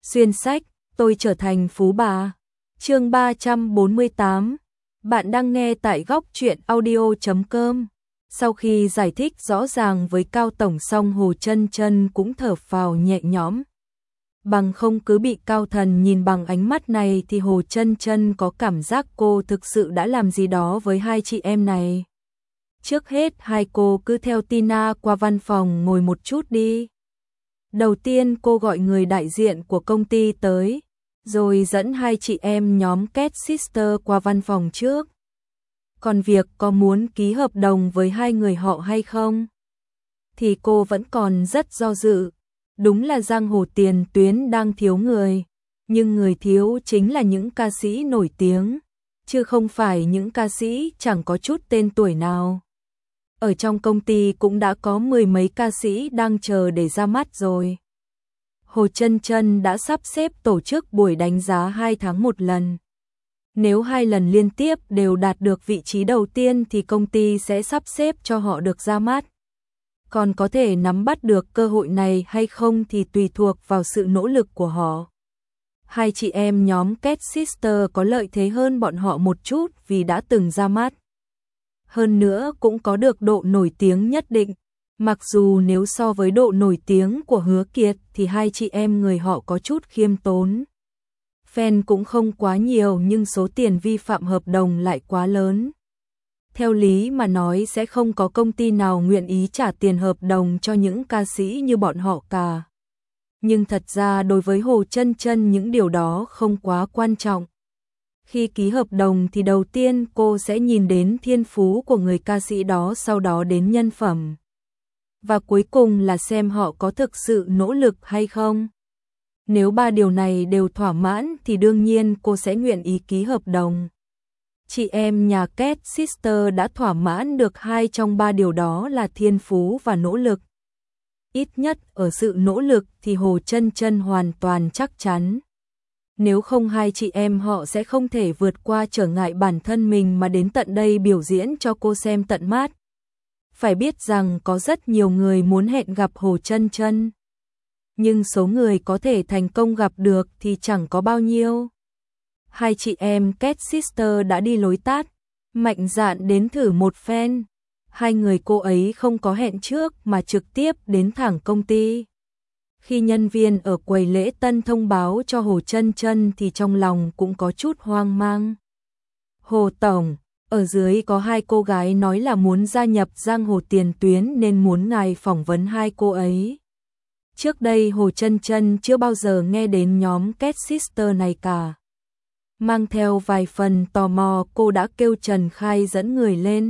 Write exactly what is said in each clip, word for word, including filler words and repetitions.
Xuyên sách, tôi trở thành phú bà. Chương ba trăm bốn mươi tám. Bạn đang nghe tại góc truyện audio chấm com. Sau khi giải thích rõ ràng với Cao tổng xong, Hồ Chân Chân cũng thở phào nhẹ nhõm. Bằng không cứ bị Cao Thần nhìn bằng ánh mắt này thì Hồ Chân Chân có cảm giác cô thực sự đã làm gì đó với hai chị em này. Trước hết hai cô cứ theo Tina qua văn phòng ngồi một chút đi. Đầu tiên cô gọi người đại diện của công ty tới, rồi dẫn hai chị em nhóm Cat Sister qua văn phòng trước. Còn việc có muốn ký hợp đồng với hai người họ hay không, thì cô vẫn còn rất do dự. Đúng là giang hồ tiền tuyến đang thiếu người, nhưng người thiếu chính là những ca sĩ nổi tiếng, chứ không phải những ca sĩ chẳng có chút tên tuổi nào. Ở trong công ty cũng đã có mười mấy ca sĩ đang chờ để ra mắt rồi. Hồ Chân Chân đã sắp xếp tổ chức buổi đánh giá hai tháng một lần. Nếu hai lần liên tiếp đều đạt được vị trí đầu tiên thì công ty sẽ sắp xếp cho họ được ra mắt. Còn có thể nắm bắt được cơ hội này hay không thì tùy thuộc vào sự nỗ lực của họ. Hai chị em nhóm Cat Sister có lợi thế hơn bọn họ một chút vì đã từng ra mắt. Hơn nữa cũng có được độ nổi tiếng nhất định. Mặc dù nếu so với độ nổi tiếng của Hứa Kiệt thì hai chị em người họ có chút khiêm tốn. Fan cũng không quá nhiều nhưng số tiền vi phạm hợp đồng lại quá lớn. Theo lý mà nói sẽ không có công ty nào nguyện ý trả tiền hợp đồng cho những ca sĩ như bọn họ cả. Nhưng thật ra đối với Hồ Chân Chân những điều đó không quá quan trọng. Khi ký hợp đồng thì đầu tiên cô sẽ nhìn đến thiên phú của người ca sĩ đó, sau đó đến nhân phẩm. Và cuối cùng là xem họ có thực sự nỗ lực hay không. Nếu ba điều này đều thỏa mãn thì đương nhiên cô sẽ nguyện ý ký hợp đồng. Chị em nhà Cat Sister đã thỏa mãn được hai trong ba điều đó là thiên phú và nỗ lực. Ít nhất ở sự nỗ lực thì Hồ Chân Chân hoàn toàn chắc chắn. Nếu không hai chị em họ sẽ không thể vượt qua trở ngại bản thân mình mà đến tận đây biểu diễn cho cô xem tận mắt. Phải biết rằng có rất nhiều người muốn hẹn gặp Hồ Chân Chân, nhưng số người có thể thành công gặp được thì chẳng có bao nhiêu. Hai chị em Cat Sister đã đi lối tắt, mạnh dạn đến thử một phen. Hai người cô ấy không có hẹn trước mà trực tiếp đến thẳng công ty. Khi nhân viên ở quầy lễ tân thông báo cho Hồ Chân Chân thì trong lòng cũng có chút hoang mang. Hồ Tổng, ở dưới có hai cô gái nói là muốn gia nhập giang hồ tiền tuyến nên muốn ngài phỏng vấn hai cô ấy. Trước đây Hồ Chân Chân chưa bao giờ nghe đến nhóm Cat Sister này cả. Mang theo vài phần tò mò cô đã kêu Trần Khai dẫn người lên.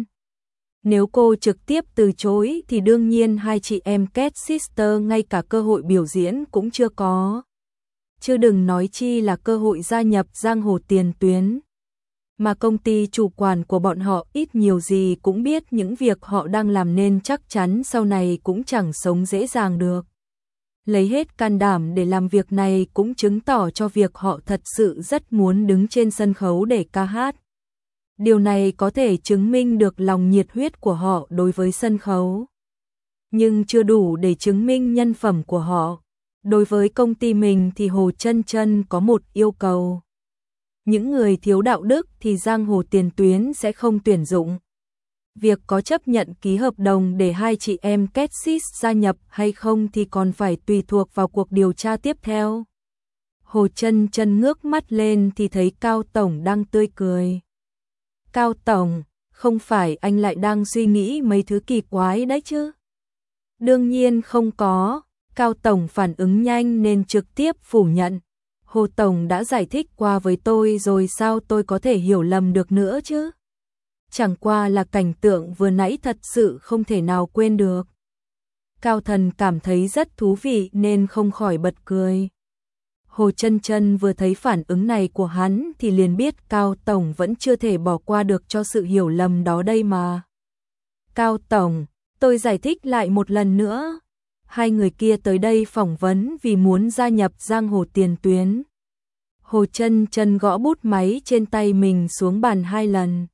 Nếu cô trực tiếp từ chối thì đương nhiên hai chị em Cat Sister ngay cả cơ hội biểu diễn cũng chưa có. Chứ đừng nói chi là cơ hội gia nhập giang hồ tiền tuyến. Mà công ty chủ quản của bọn họ ít nhiều gì cũng biết những việc họ đang làm nên chắc chắn sau này cũng chẳng sống dễ dàng được. Lấy hết can đảm để làm việc này cũng chứng tỏ cho việc họ thật sự rất muốn đứng trên sân khấu để ca hát. Điều này có thể chứng minh được lòng nhiệt huyết của họ đối với sân khấu. Nhưng chưa đủ để chứng minh nhân phẩm của họ. Đối với công ty mình thì Hồ Chân Chân có một yêu cầu. Những người thiếu đạo đức thì giang hồ tiền tuyến sẽ không tuyển dụng. Việc có chấp nhận ký hợp đồng để hai chị em Cat Sis gia nhập hay không thì còn phải tùy thuộc vào cuộc điều tra tiếp theo. Hồ Chân Chân ngước mắt lên thì thấy Cao Tổng đang tươi cười. Cao Tổng, không phải anh lại đang suy nghĩ mấy thứ kỳ quái đấy chứ? Đương nhiên không có. Cao Tổng phản ứng nhanh nên trực tiếp phủ nhận. Hồ Tổng đã giải thích qua với tôi rồi, sao tôi có thể hiểu lầm được nữa chứ? Chẳng qua là cảnh tượng vừa nãy thật sự không thể nào quên được. Cao Thần cảm thấy rất thú vị nên không khỏi bật cười. Hồ Chân Chân vừa thấy phản ứng này của hắn thì liền biết Cao Tổng vẫn chưa thể bỏ qua được cho sự hiểu lầm đó đây mà. Cao Tổng, tôi giải thích lại một lần nữa. Hai người kia tới đây phỏng vấn vì muốn gia nhập giang hồ tiền tuyến. Hồ Chân Chân gõ bút máy trên tay mình xuống bàn hai lần.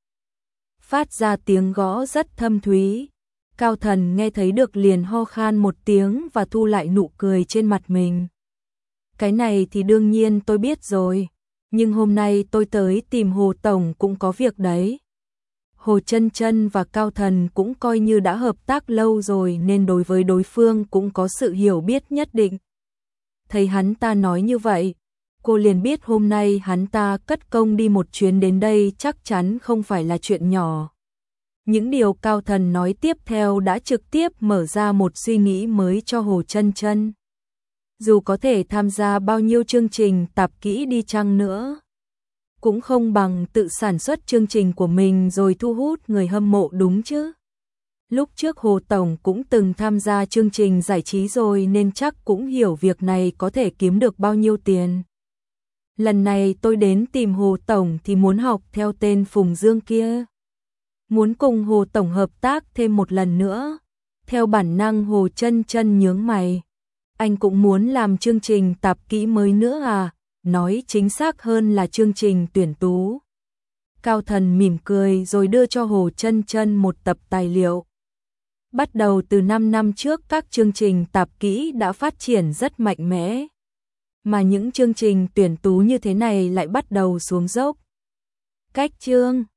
Phát ra tiếng gõ rất thâm thúy. Cao Thần nghe thấy được liền ho khan một tiếng và thu lại nụ cười trên mặt mình. Cái này thì đương nhiên tôi biết rồi, nhưng hôm nay tôi tới tìm Hồ Tổng cũng có việc đấy. Hồ Chân Chân và Cao Thần cũng coi như đã hợp tác lâu rồi nên đối với đối phương cũng có sự hiểu biết nhất định. Thấy hắn ta nói như vậy, cô liền biết hôm nay hắn ta cất công đi một chuyến đến đây chắc chắn không phải là chuyện nhỏ. Những điều Cao Thần nói tiếp theo đã trực tiếp mở ra một suy nghĩ mới cho Hồ Chân Chân. Dù có thể tham gia bao nhiêu chương trình tạp kỹ đi chăng nữa, cũng không bằng tự sản xuất chương trình của mình rồi thu hút người hâm mộ đúng chứ. Lúc trước Hồ Tổng cũng từng tham gia chương trình giải trí rồi nên chắc cũng hiểu việc này có thể kiếm được bao nhiêu tiền. Lần này tôi đến tìm Hồ Tổng thì muốn học theo tên Phùng Dương kia. Muốn cùng Hồ Tổng hợp tác thêm một lần nữa. Theo bản năng Hồ Chân Chân nhướng mày. Anh cũng muốn làm chương trình tạp kỹ mới nữa à? Nói chính xác hơn là chương trình tuyển tú. Cao Thần mỉm cười rồi đưa cho Hồ Chân Chân một tập tài liệu. Bắt đầu từ năm năm trước các chương trình tạp kỹ đã phát triển rất mạnh mẽ. Mà những chương trình tuyển tú như thế này lại bắt đầu xuống dốc. Cách chương